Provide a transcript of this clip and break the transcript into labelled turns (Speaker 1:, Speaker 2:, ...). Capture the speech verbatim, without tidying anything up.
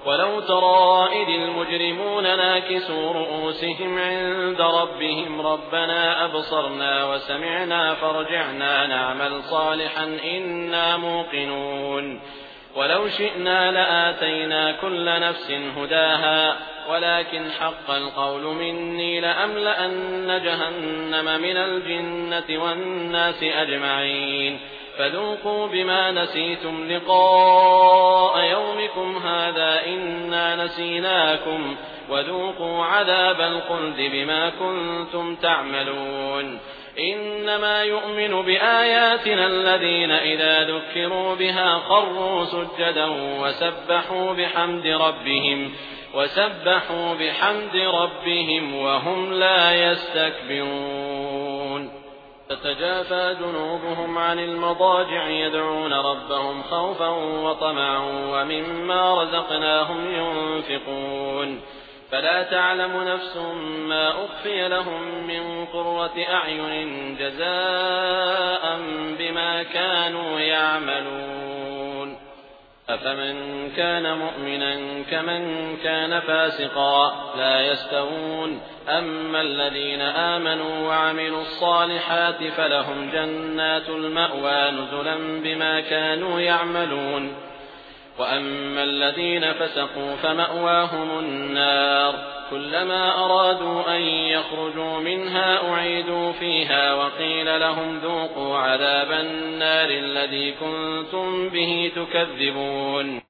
Speaker 1: ولو ترى إذ المجرمون ناكسوا رؤوسهم عند ربهم ربنا أبصرنا وسمعنا فارجعنا نعمل صالحا إنا موقنون ولو شئنا لآتينا كل نفس هداها ولكن حق القول مني لأملأن جهنم من الجنة والناس أجمعين فذوقوا بما نسيتم لقاء يومكم هذا إنا نسيناكم وذوقوا عذاب الخلد بما كنتم تعملون إنما يؤمن بآياتنا الذين إذا ذكروا بها خروا سجدا وسبحوا بحمد ربهم وسبحوا بحمد ربهم وهم لا يستكبرون تتجافى جنوبهم عن المضاجع يدعون ربهم خوفا وطمعا ومما رزقناهم ينفقون فلا تعلم نفس ما أخفي لهم من قرة أعين جزاء بما كانوا يعملون أفمن كان مؤمنا كمن كان فاسقا لا يستوون أما الذين آمنوا وعملوا الصالحات فلهم جنات المأوى نزلا بما كانوا يعملون وأما الذين فسقوا فمأواهم النار كلما أرادوا أن يخرجوا منها أعيدوا فيها وقيل لهم ذوقوا عذاب النار الذي كنتم به تكذبون